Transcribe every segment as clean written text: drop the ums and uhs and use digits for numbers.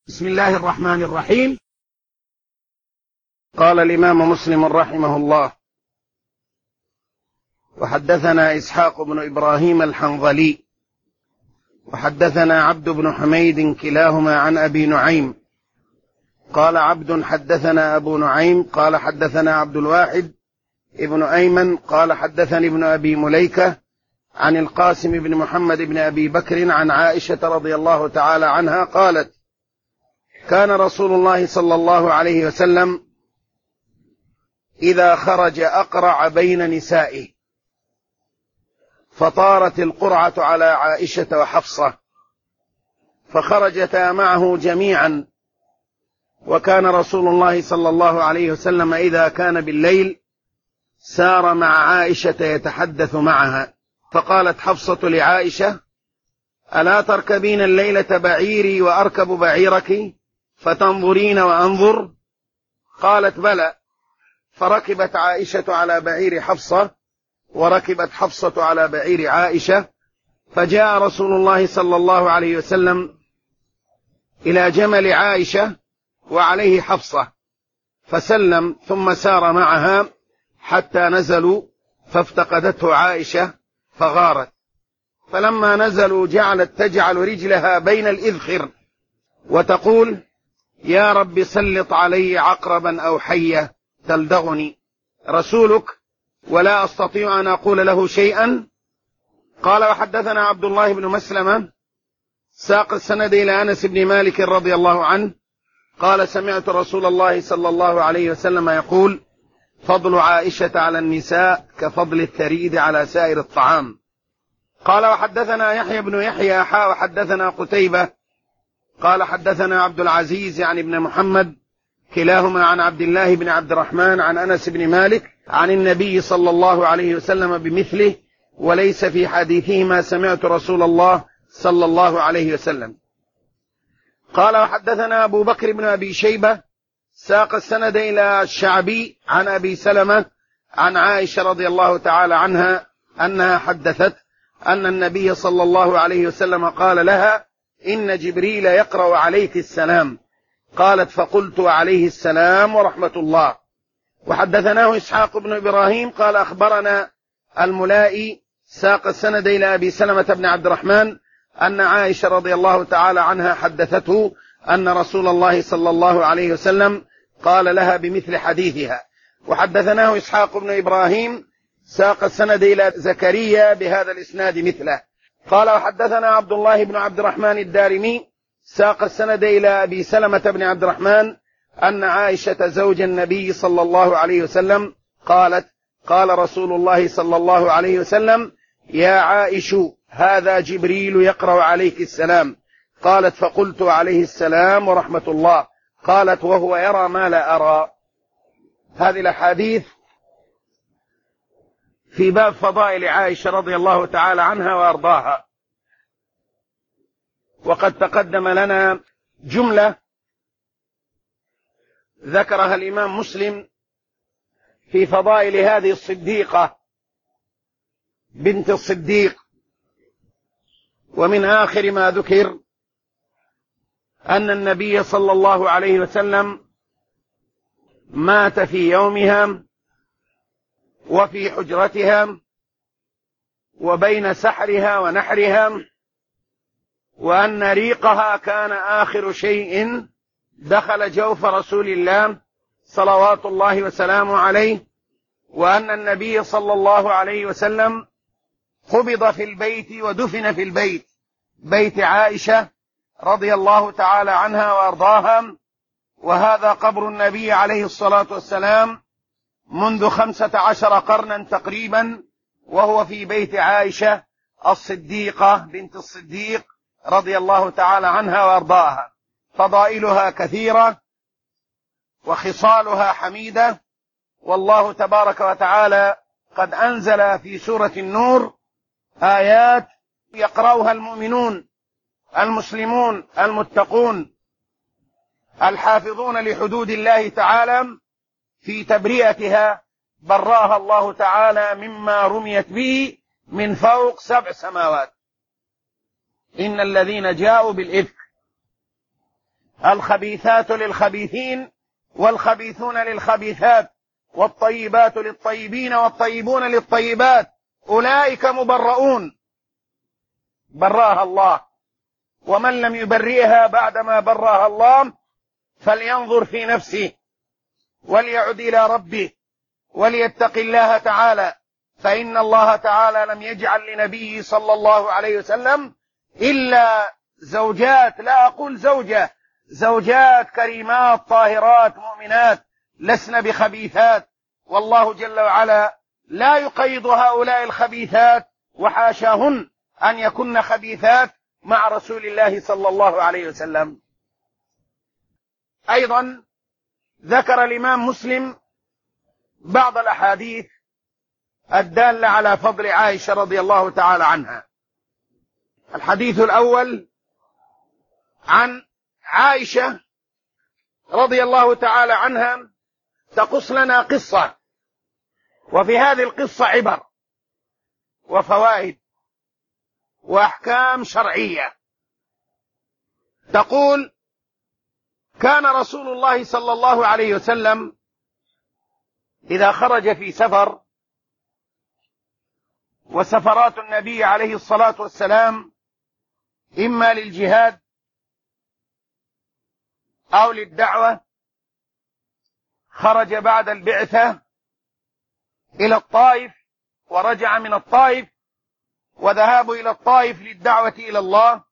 بسم الله الرحمن الرحيم. قال الإمام مسلم رحمه الله: وحدثنا إسحاق بن إبراهيم الحنظلي وحدثنا عبد بن حميد كلاهما عن أبي نعيم قال عبد حدثنا أبو نعيم قال حدثنا عبد الواحد ابن أيمن قال حدثني ابن أبي مليكة عن القاسم بن محمد بن أبي بكر عن عائشة رضي الله تعالى عنها قالت: كان رسول الله صلى الله عليه وسلم إذا خرج أقرع بين نسائه، فطارت القرعة على عائشة وحفصة فخرجتا معه جميعا. وكان رسول الله صلى الله عليه وسلم إذا كان بالليل سار مع عائشة يتحدث معها، فقالت حفصة لعائشة: ألا تركبين الليلة بعيري وأركب بعيرك فتنظرين وأنظر؟ قالت: بلى. فركبت عائشة على بعير حفصة وركبت حفصة على بعير عائشة، فجاء رسول الله صلى الله عليه وسلم إلى جمل عائشة وعليه حفصة فسلم، ثم سار معها حتى نزلوا فافتقدته عائشة فغارت، فلما نزلوا جعلت تجعل رجلها بين الإذخر وتقول: يا رب سلط علي عقربا أو حية تلدغني رسولك ولا أستطيع أن أقول له شيئا. قال: وحدثنا عبد الله بن مسلمة ساق السند إلى أنس بن مالك رضي الله عنه قال: سمعت رسول الله صلى الله عليه وسلم يقول: فضل عائشة على النساء كفضل الثريد على سائر الطعام. قال: وحدثنا يحيى بن يحيى وحدثنا قتيبة قال: حدثنا عبد العزيز يعني ابن محمد كلاهما عن عبد الله بن عبد الرحمن عن أنس بن مالك عن النبي صلى الله عليه وسلم بمثله، وليس في حديثهما سمعت رسول الله صلى الله عليه وسلم. قال: وحدثنا أبو بكر بن أبي شيبة ساق السند إلى الشعبي عن أبي سلمة عن عائشة رضي الله تعالى عنها أنها حدثت أن النبي صلى الله عليه وسلم قال لها: إن جبريل يقرأ عليك السلام. قالت: فقلت: عليه السلام ورحمة الله. وحدثناه إسحاق بن إبراهيم قال: أخبرنا الملائي ساق السند إلى أبي سلمة بن عبد الرحمن أن عائشة رضي الله تعالى عنها حدثته أن رسول الله صلى الله عليه وسلم قال لها بمثل حديثها. وحدثناه إسحاق بن إبراهيم ساق السند إلى زكريا بهذا الإسناد مثله. قال: وحدثنا عبد الله بن عبد الرحمن الدارمي ساق السند إلى أبي سلمة بن عبد الرحمن أن عائشة زوج النبي صلى الله عليه وسلم قالت: قال رسول الله صلى الله عليه وسلم: يا عائش هذا جبريل يقرأ عليك السلام. قالت: فقلت: عليه السلام ورحمة الله. قالت: وهو يرى ما لا أرى. هذه الأحاديث في باب فضائل عائشة رضي الله تعالى عنها وأرضاها، وقد تقدم لنا جملة ذكرها الإمام مسلم في فضائل هذه الصديقة بنت الصديق، ومن آخر ما ذكر أن النبي صلى الله عليه وسلم مات في يومها وفي حجرتها وبين سحرها ونحرها، وأن ريقها كان آخر شيء دخل جوف رسول الله صلوات الله وسلامه عليه، وأن النبي صلى الله عليه وسلم قبض في البيت ودفن في البيت، بيت عائشة رضي الله تعالى عنها وأرضاها، وهذا قبر النبي عليه الصلاة والسلام منذ 15 قرنا تقريبا، وهو في بيت عائشة الصديقة بنت الصديق رضي الله تعالى عنها وأرضاها. فضائلها كثيرة وخصالها حميدة، والله تبارك وتعالى قد أنزل في سورة النور آيات يقرأها المؤمنون المسلمون المتقون الحافظون لحدود الله تعالى في تبرئتها، براها الله تعالى مما رميت به من فوق 7 سماوات. إن الذين جاءوا بالإفك الخبيثات للخبيثين والخبيثون للخبيثات والطيبات للطيبين والطيبون للطيبات أولئك مبرؤون برأها الله، ومن لم يبرئها بعدما برأها الله فلينظر في نفسه وليعد إلى ربه وليتق الله تعالى، فإن الله تعالى لم يجعل لنبيه صلى الله عليه وسلم إلا زوجات، لا أقول زوجة، زوجات كريمات طاهرات مؤمنات لسن بخبيثات، والله جل وعلا لا يقيض هؤلاء الخبيثات وحاشاهن أن يكن خبيثات مع رسول الله صلى الله عليه وسلم. أيضا ذكر الإمام مسلم بعض الأحاديث الدالة على فضل عائشة رضي الله تعالى عنها. الحديث الأول عن عائشة رضي الله تعالى عنها تقص لنا قصة، وفي هذه القصة عبر وفوائد وأحكام شرعية. تقول: كان رسول الله صلى الله عليه وسلم إذا خرج في سفر، وسفرات النبي عليه الصلاة والسلام إما للجهاد أو للدعوة، خرج بعد البعثة إلى الطائف ورجع من الطائف، وذهاب إلى الطائف للدعوة إلى الله،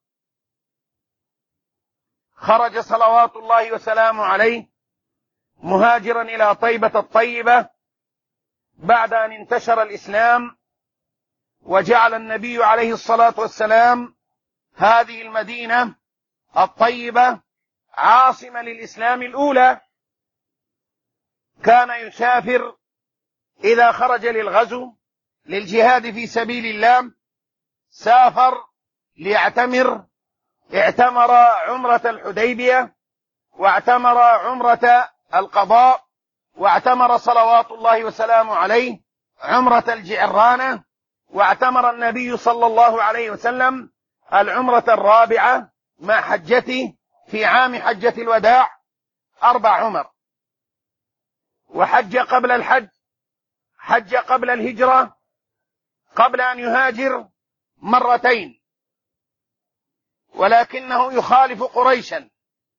خرج صلوات الله وسلامه عليه مهاجرا إلى طيبة الطيبة بعد أن انتشر الإسلام، وجعل النبي عليه الصلاة والسلام هذه المدينة الطيبة عاصمة للإسلام الأولى. كان يسافر إذا خرج للغزو للجهاد في سبيل الله، سافر ليعتمر، اعتمر عمرة الحديبية، واعتمر عمرة القضاء، واعتمر صلوات الله وسلامه عليه عمرة الجعرانة، واعتمر النبي صلى الله عليه وسلم العمرة الرابعة مع حجته في عام حجة الوداع 4 عمر، وحج قبل الحج، حج قبل الهجرة قبل أن يهاجر 2 مرتين، ولكنه يخالف قريشا.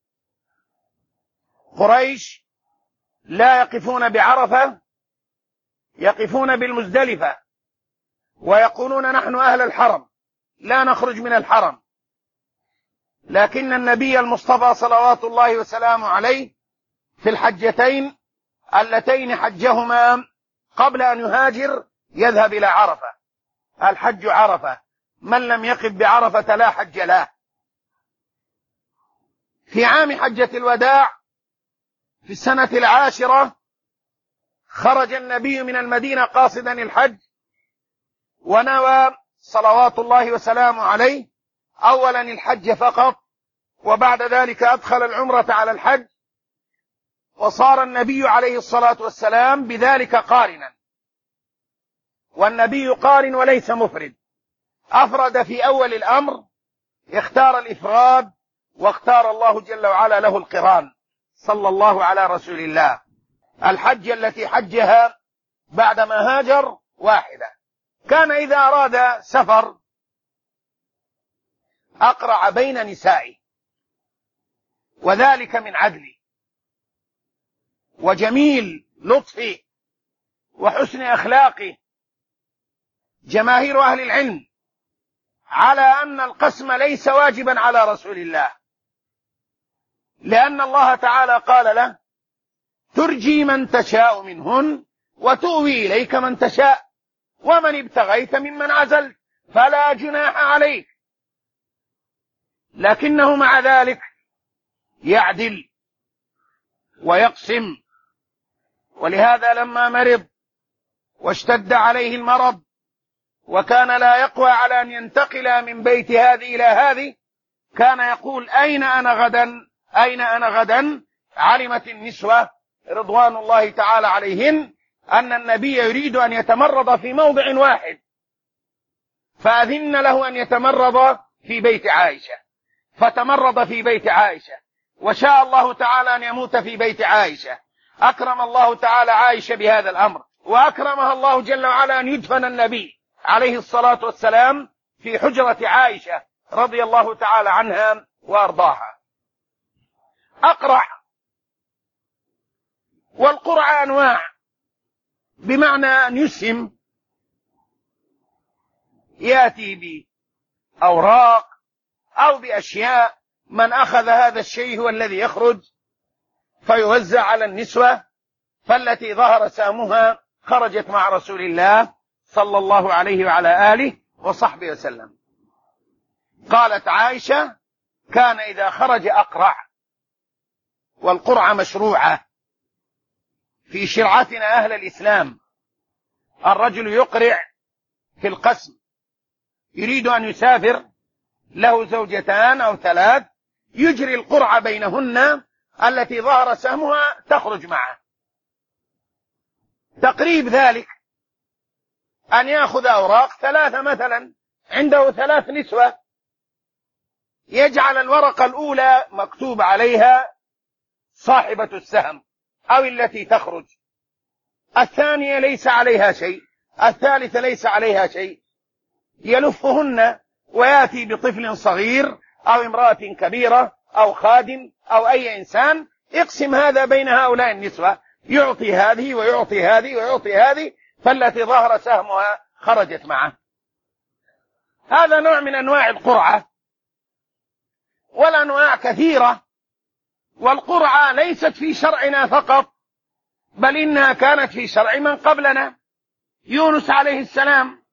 قريش لا يقفون بعرفة، يقفون بالمزدلفة ويقولون: نحن أهل الحرم لا نخرج من الحرم. لكن النبي المصطفى صلوات الله وسلامه عليه في الحجتين اللتين حجهما قبل أن يهاجر يذهب إلى عرفة. الحج عرفة، من لم يقف بعرفة لا حج له. في عام حجة الوداع في السنة 10 خرج النبي من المدينة قاصدا الحج، ونوى صلوات الله وسلامه عليه أولا الحج فقط، وبعد ذلك أدخل العمرة على الحج، وصار النبي عليه الصلاة والسلام بذلك قارنا. والنبي قارن وليس مفرد، أفرد في أول الأمر، اختار الإفراد، واختار الله جل وعلا له القران صلى الله على رسول الله. الحج التي حجها بعدما هاجر واحدة. كان إذا أراد سفر أقرع بين نسائه، وذلك من عدله وجميل لطفه وحسن أخلاقه. جماهير أهل العلم على أن القسم ليس واجبا على رسول الله، لأن الله تعالى قال له: ترجي من تشاء منهن وتؤوي إليك من تشاء ومن ابتغيت ممن عزلت فلا جناح عليك. لكنه مع ذلك يعدل ويقسم. ولهذا لما مرض واشتد عليه المرض وكان لا يقوى على أن ينتقل من بيت هذه إلى هذه، كان يقول: أين أنا غدا؟ أين أنا غدا؟ علمت النسوة رضوان الله تعالى عليهن أن النبي يريد أن يتمرض في موضع واحد، فأذن له أن يتمرض في بيت عائشة، فتمرض في بيت عائشة. وشاء الله تعالى أن يموت في بيت عائشة، أكرم الله تعالى عائشة بهذا الأمر، وأكرمها الله جل وعلا أن يدفن النبي عليه الصلاة والسلام في حجرة عائشة رضي الله تعالى عنها وأرضاها. أقرع، والقرع أنواع، بمعنى أن يسهم، يأتي بأوراق أو بأشياء، من أخذ هذا الشيء هو الذي يخرج فيوزع على النسوة، فالتي ظهر سامها خرجت مع رسول الله صلى الله عليه وعلى آله وصحبه وسلم. قالت عائشة: كان إذا خرج أقرع. والقرعة مشروعة في شرعتنا أهل الإسلام. الرجل يقرع في القسم، يريد أن يسافر، له زوجتان أو 3، يجري القرعة بينهن، التي ظهر سهمها تخرج معه. تقريب ذلك أن يأخذ أوراق 3 مثلا، عنده 3 نسوة، يجعل الورقة الأولى مكتوب عليها صاحبة السهم أو التي تخرج، الثانية ليس عليها شيء، الثالثة ليس عليها شيء، يلفهن ويأتي بطفل صغير أو امرأة كبيرة أو خادم أو أي إنسان، يقسم هذا بين هؤلاء النسوة، يعطي هذه ويعطي هذه ويعطي هذه، فالتي ظهر سهمها خرجت معه. هذا نوع من أنواع القرعة، والأنواع كثيرة. والقرعة ليست في شرعنا فقط، بل إنها كانت في شرع من قبلنا. يونس عليه السلام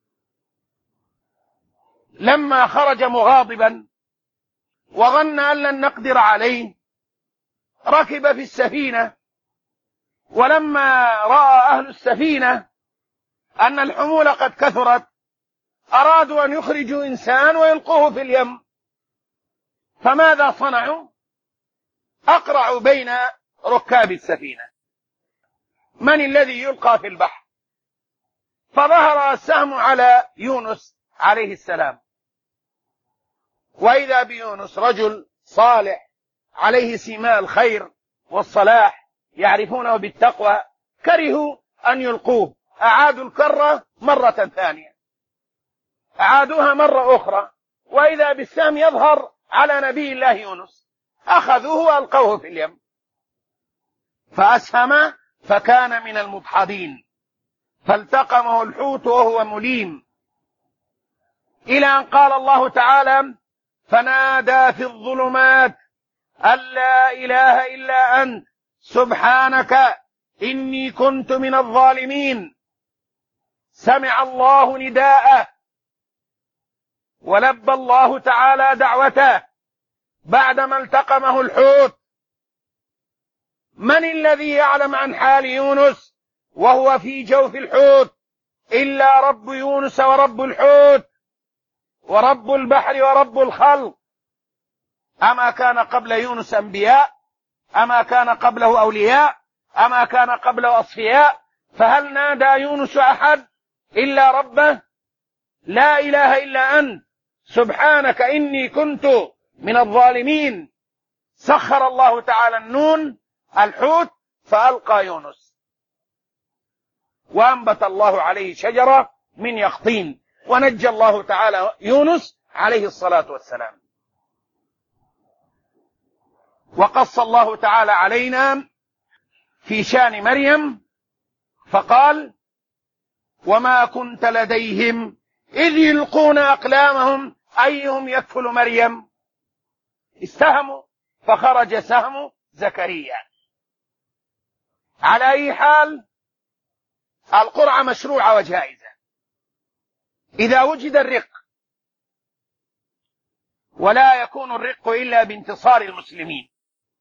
لما خرج مغاضبا وظن أن لن نقدر عليه، ركب في السفينة، ولما رأى أهل السفينة أن الحمول قد كثرت، أرادوا أن يخرجوا إنسان ويلقوه في اليم، فماذا صنعوا؟ أقرعوا بين ركاب السفينة من الذي يلقى في البحر، فظهر السهم على يونس عليه السلام، وإذا بيونس رجل صالح عليه سماء الخير والصلاح، يعرفونه بالتقوى، كرهوا أن يلقوه، أعادوا الكرة مرة ثانية، أعادوها مرة أخرى، وإذا بالسهم يظهر على نبي الله يونس، أخذوه وألقوه في اليم، فأسهم فكان من المدحضين، فالتقمه الحوت وهو مليم، إلى أن قال الله تعالى: فنادى في الظلمات أن لا إله إلا أنت سبحانك إني كنت من الظالمين. سمع الله نداءه ولبى الله تعالى دعوته بعدما التقمه الحوت. من الذي يعلم عن حال يونس وهو في جوف الحوت إلا رب يونس ورب الحوت ورب البحر ورب الخلق؟ أما كان قبل يونس أنبياء؟ أما كان قبله أولياء؟ أما كان قبله أصفياء؟ فهل نادى يونس أحد إلا ربه؟ لا إله إلا أنت سبحانك إني كنت من الظالمين. سخر الله تعالى النون الحوت فألقى يونس، وأنبت الله عليه شجرة من يقطين، ونجى الله تعالى يونس عليه الصلاة والسلام. وقص الله تعالى علينا في شأن مريم فقال: وما كنت لديهم إذ يلقون أقلامهم أيهم يكفل مريم. استهموا فخرج سهم زكريا. على أي حال، القرعة مشروعة وجائزة إذا وجد الرق، ولا يكون الرق إلا بانتصار المسلمين،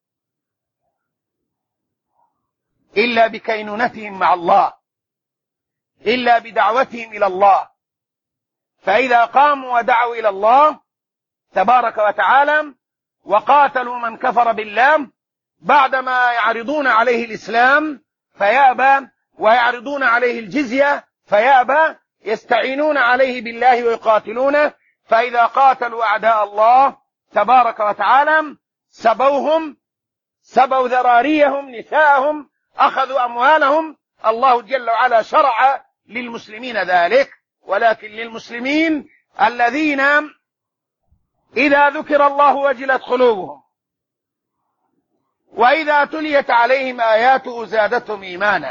إلا بكينونتهم مع الله، إلا بدعوتهم إلى الله. فإذا قاموا ودعوا إلى الله تبارك وتعالى وقاتلوا من كفر بالله بعدما يعرضون عليه الإسلام فيأبى، ويعرضون عليه الجزية فيأبى، يستعينون عليه بالله ويقاتلونه، فإذا قاتلوا أعداء الله تبارك وتعالى سبوهم سبوا ذراريهم نساءهم أخذوا أموالهم. الله جل وعلا شرع للمسلمين ذلك، ولكن للمسلمين الذين إذا ذكر الله وجلت قلوبهم وإذا تليت عليهم آياته زادتهم إيمانا.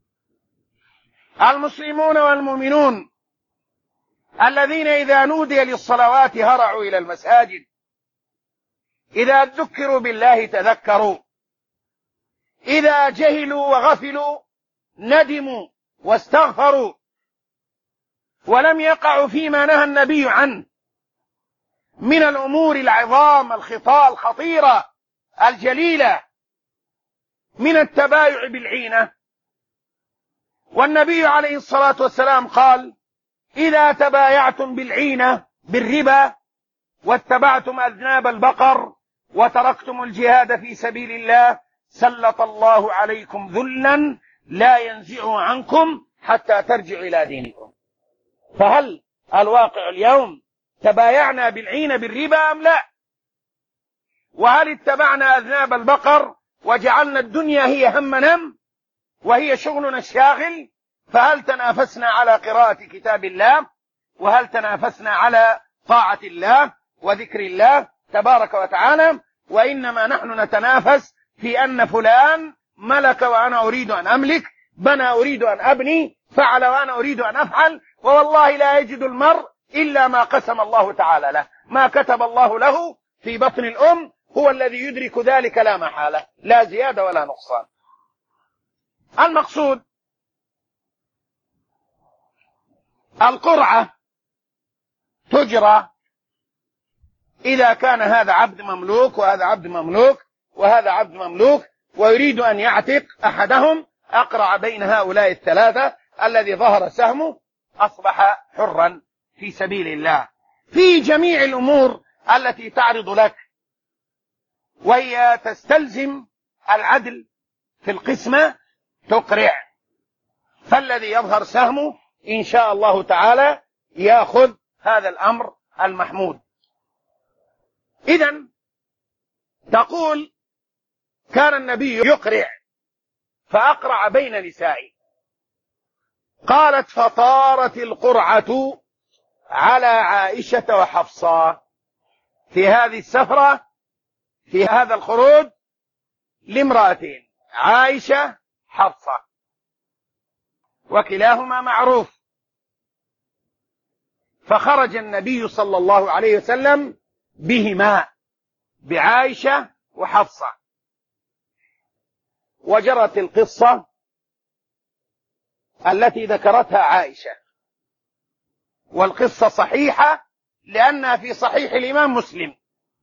المسلمون والمؤمنون الذين إذا نودي للصلوات هرعوا إلى المساجد، إذا ذكروا بالله تذكروا، إذا جهلوا وغفلوا ندموا واستغفروا، ولم يقعوا فيما نهى النبي عنه من الأمور العظام الخطيرة الجليلة من التبايع بالعينة. والنبي عليه الصلاة والسلام قال: إذا تبايعتم بالعينة بالربا واتبعتم أذناب البقر وتركتم الجهاد في سبيل الله سلط الله عليكم ذلا لا ينزعه عنكم حتى ترجعوا إلى دينكم. فهل الواقع اليوم تبايعنا بالعينة بالربا أم لا؟ وهل اتبعنا أذناب البقر وجعلنا الدنيا هي همنا وهي شغلنا الشاغل؟ فهل تنافسنا على قراءة كتاب الله؟ وهل تنافسنا على طاعة الله وذكر الله تبارك وتعالى؟ وإنما نحن نتنافس في أن فلان ملك وأنا أريد أن أملك، بنى أريد أن أبني، فعل وأنا أريد أن أفعل. ووالله لا يجد المرء إلا ما قسم الله تعالى له، ما كتب الله له في بطن الأم هو الذي يدرك ذلك لا محالة، لا زيادة ولا نقصان. المقصود القرعة تجرى إذا كان هذا عبد مملوك وهذا عبد مملوك وهذا عبد مملوك ويريد أن يعتق أحدهم، أقرع بين هؤلاء الثلاثة، الذي ظهر سهمه أصبح حرا في سبيل الله. في جميع الأمور التي تعرض لك وهي تستلزم العدل في القسمة تقرع، فالذي يظهر سهمه إن شاء الله تعالى يأخذ هذا الأمر المحمود. إذن تقول كان النبي يقرع فأقرع بين نسائه. قالت: فطارت القرعة على عائشة وحفصة في هذه السفرة، في هذا الخروج، لامرأتين، عائشة حفصة، وكلاهما معروف. فخرج النبي صلى الله عليه وسلم بهما، بعائشة وحفصة. وجرت القصة التي ذكرتها عائشة، والقصة صحيحة لأنها في صحيح الإمام مسلم.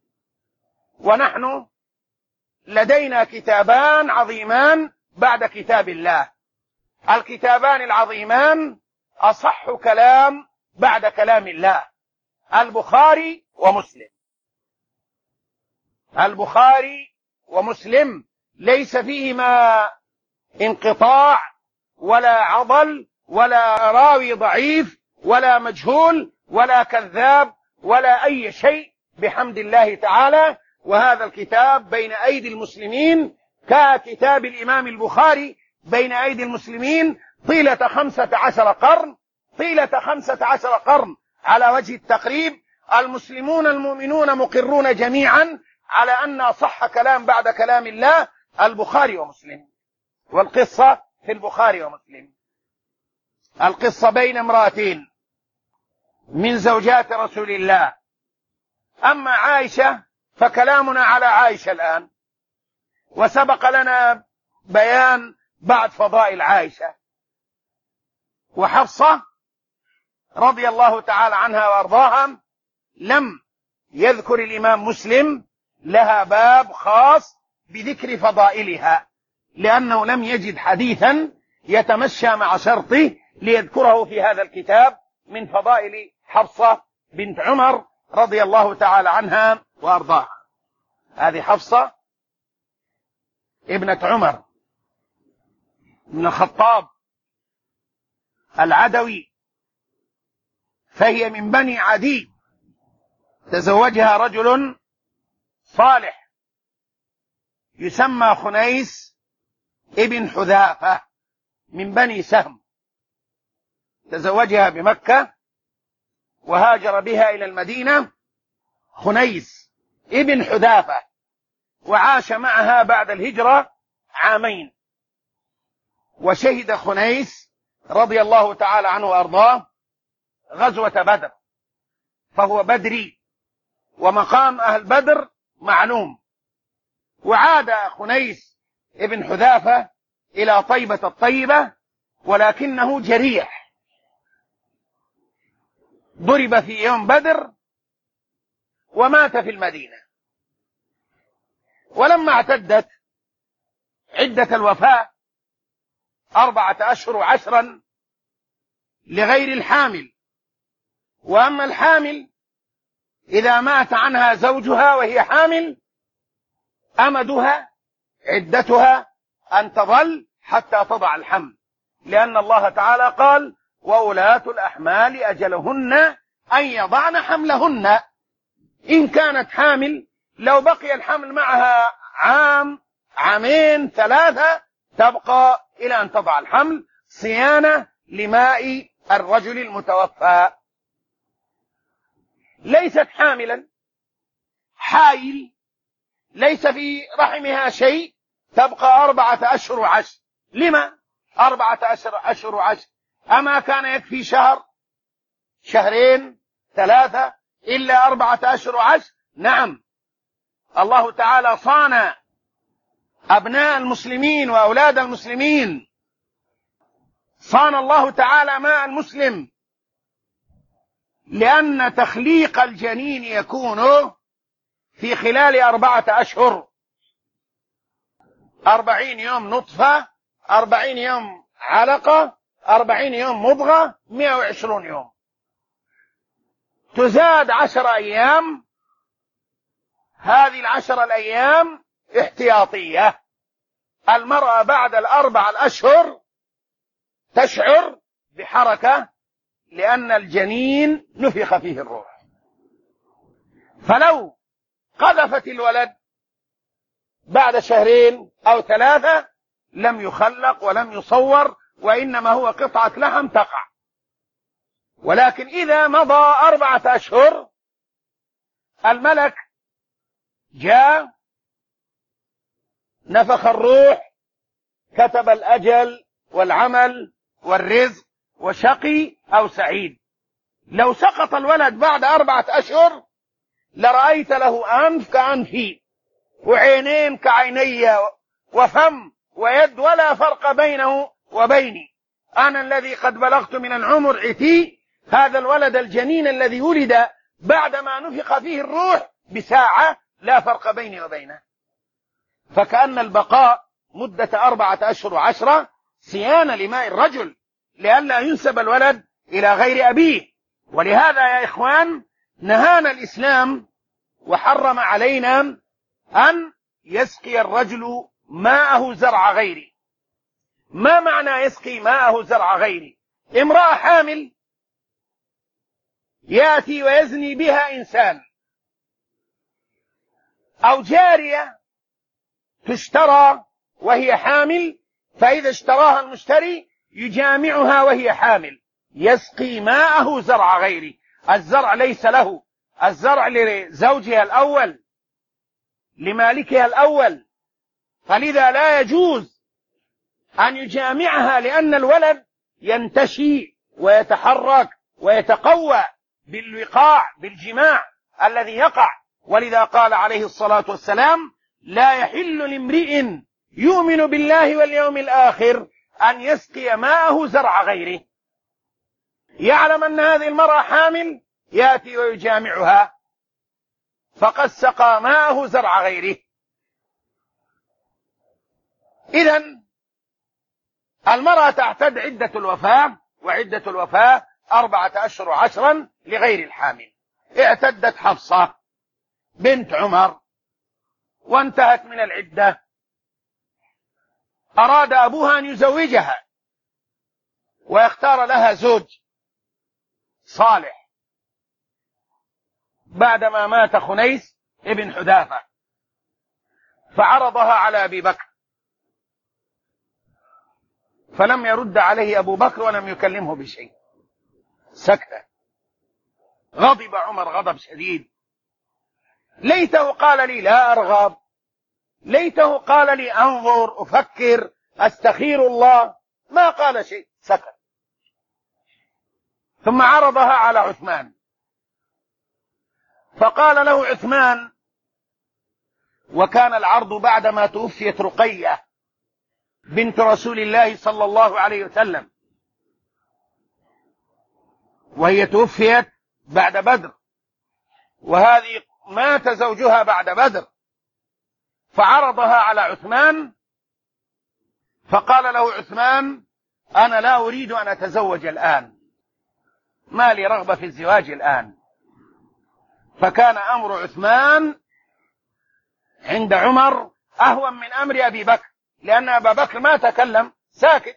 ونحن لدينا كتابان عظيمان بعد كتاب الله، الكتابان العظيمان أصح كلام بعد كلام الله، البخاري ومسلم. البخاري ومسلم ليس فيهما انقطاع ولا عضل ولا راوي ضعيف ولا مجهول ولا كذاب ولا أي شيء بحمد الله تعالى. وهذا الكتاب بين أيدي المسلمين ككتاب الإمام البخاري بين أيدي المسلمين طيلة 15 قرن، طيلة 15 قرن على وجه التقريب. المسلمون المؤمنون مقرون جميعا على أن صح كلام بعد كلام الله البخاري ومسلم. والقصة في البخاري ومسلم، القصة بين امرأتين من زوجات رسول الله. أما عائشة فكلامنا على عائشة الآن، وسبق لنا بيان بعد فضائل عائشة. وحفصة رضي الله تعالى عنها وأرضاها لم يذكر الإمام مسلم لها باب خاص بذكر فضائلها، لأنه لم يجد حديثا يتمشى مع شرطه ليذكره في هذا الكتاب من فضائل حفصة بنت عمر رضي الله تعالى عنها وأرضاها. هذه حفصة ابنة عمر بن الخطاب العدوي، فهي من بني عدي، تزوجها رجل صالح يسمى خنيس ابن حذافة من بني سهم، تزوجها بمكة وهاجر بها إلى المدينة. خنيس ابن حذافة، وعاش معها بعد الهجرة 2 عام. وشهد خنيس رضي الله تعالى عنه وأرضاه غزوة بدر، فهو بدري، ومقام أهل بدر معلوم. وعاد خنيس ابن حذافة إلى طيبة الطيبة، ولكنه جريح، ضرب في يوم بدر ومات في المدينة. ولما اعتدت عدة الوفاة 4 أشهر و10 لغير الحامل. وأما الحامل إذا مات عنها زوجها وهي حامل أمدها عدتها أن تظل حتى تضع الحمل، لأن الله تعالى قال: وأولاة الأحمال أجلهن أن يضعن حملهن. إن كانت حامل لو بقي الحمل معها 1 عام 2 3 تبقى إلى أن تضع الحمل صيانة لماء الرجل المتوفى. ليست حاملا، حائل، ليس في رحمها شيء، تبقى 4 أشهر و10. لما 4 أشهر و10؟ أما كان يكفي 1 شهر 2 3 شهور إلا 4 أشهر و10؟ نعم، الله تعالى صان أبناء المسلمين وأولاد المسلمين، صان الله تعالى ماء المسلم، لأن تخليق الجنين يكون في خلال 4 أشهر، 40 يوم نطفة، 40 يوم علقة، 40 يوم مضغة، 120 يوم، تزاد 10 أيام. هذه 10 الأيام احتياطية. المرأة بعد 4 أشهر تشعر بحركة، لأن الجنين نفخ فيه الروح. فلو قذفت الولد بعد 2 أو 3 شهور لم يخلق ولم يصور، وإنما هو قطعة لحم تقع. ولكن إذا مضى 4 أشهر الملك جاء نفخ الروح، كتب الأجل والعمل والرزق وشقي أو سعيد. لو سقط الولد بعد 4 أشهر لرأيت له أنف كأنفي، وعينين كعيني، وفم ويد، ولا فرق بينه وبيني. أنا الذي قد بلغت من العمر عتي، هذا الولد الجنين الذي ولد بعدما نفخ فيه الروح بساعة، لا فرق بيني وبينه. فكأن البقاء مدة 4 أشهر و10 صيانة لماء الرجل، لئلا ينسب الولد إلى غير أبيه. ولهذا يا إخوان نهانا الإسلام وحرم علينا أن يسقي الرجل ماءه زرع غيره. ما معنى يسقي ماءه زرع غيره؟ امرأة حامل يأتي ويزني بها إنسان، أو جارية تشترى وهي حامل، فإذا اشتراها المشتري يجامعها وهي حامل، يسقي ماءه زرع غيره. الزرع ليس له، الزرع لزوجها الأول، لمالكها الأول، فلذا لا يجوز أن يجامعها، لأن الولد ينتشي ويتحرك ويتقوى بالوقاع، بالجماع الذي يقع. ولذا قال عليه الصلاة والسلام: لا يحل لامرئ يؤمن بالله واليوم الآخر أن يسقي ماءه زرع غيره. يعلم أن هذه المرأة حامل، يأتي ويجامعها، فقد سقى ماءه زرع غيره. إذن المرأة تعتد عدة الوفاة، وعدة الوفاة 4 أشهر و10 لغير الحامل. اعتدت حفصة بنت عمر وانتهت من العدة، أراد أبوها أن يزوجها ويختار لها زوج صالح بعدما مات خنيس ابن حذافة، فعرضها على أبي بكر، فلم يرد عليه أبو بكر ولم يكلمه بشيء، سكت. غضب عمر غضب شديد، ليته قال لي لا أرغب، ليته قال لي أنظر أفكر أستخير الله، ما قال شيء، سكت. ثم عرضها على عثمان، فقال له عثمان، وكان العرض بعدما توفيت رقية بنت رسول الله صلى الله عليه وسلم، وهي توفيت بعد بدر، وهذه مات زوجها بعد بدر، فعرضها على عثمان، فقال له عثمان أنا لا أريد أن أتزوج الآن، ما لي رغبة في الزواج الآن. فكان أمر عثمان عند عمر أهون من أمر أبي بكر، لأن أبا بكر ما تكلم، ساكت.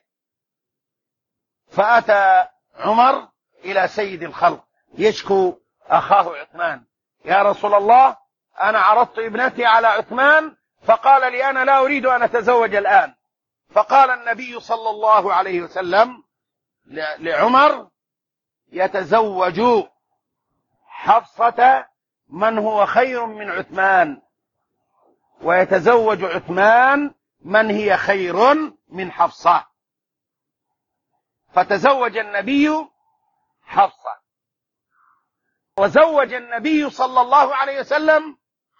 فأتى عمر إلى سيد الخلق يشكو أخاه عثمان، يا رسول الله أنا عرضت ابنتي على عثمان فقال لي أنا لا أريد أن أتزوج الآن. فقال النبي صلى الله عليه وسلم لعمر يتزوج حفصة من هو خير من عثمان، ويتزوج عثمان من هي خير من حفصة. فتزوج النبي حفصة، وزوج النبي صلى الله عليه وسلم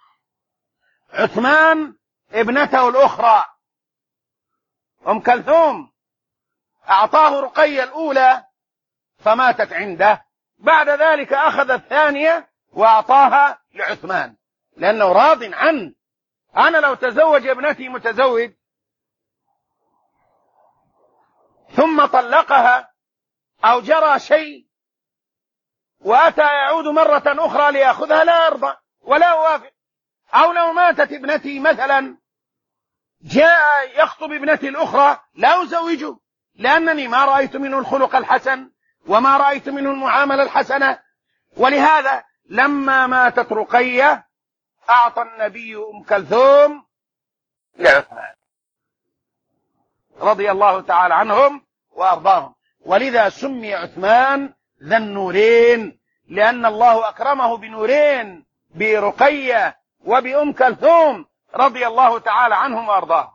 عثمان ابنته الأخرى أم كلثوم، أعطاه رقية الأولى فماتت عنده، بعد ذلك أخذ الثانية وأعطاها لعثمان، لأنه راض عنه. أنا لو تزوج ابنتي متزوج ثم طلقها أو جرى شيء وأتى يعود مرة أخرى ليأخذها لا أرضى ولا أوافق. أو لو ماتت ابنتي مثلا جاء يخطب ابنتي الأخرى لا أزوجه، لأنني ما رأيت منه الخلق الحسن وما رأيت منه المعاملة الحسنة. ولهذا لما ماتت رقية أعطى النبي أم كلثوم لعثمان رضي الله تعالى عنهم وأرضاهم. ولذا سمي عثمان ذا النورين، لأن الله أكرمه بنورين، برقية وبأم كلثوم رضي الله تعالى عنهم وأرضاهم.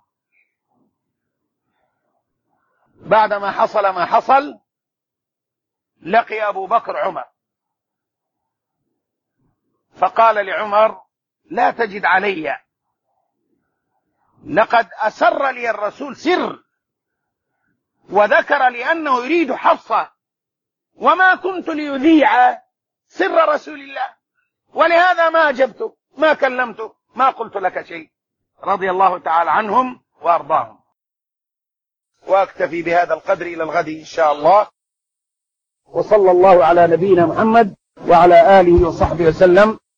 بعدما حصل ما حصل لقي أبو بكر عمر، فقال لعمر لا تجد علي، لقد أسر لي الرسول سر وذكر لي أنه يريد حفصة، وما كنت ليذيع سر رسول الله، ولهذا ما أجبته ما كلمته ما قلت لك شيء، رضي الله تعالى عنهم وأرضاهم. وأكتفي بهذا القدر إلى الغد إن شاء الله، وصلى الله على نبينا محمد وعلى آله وصحبه وسلم.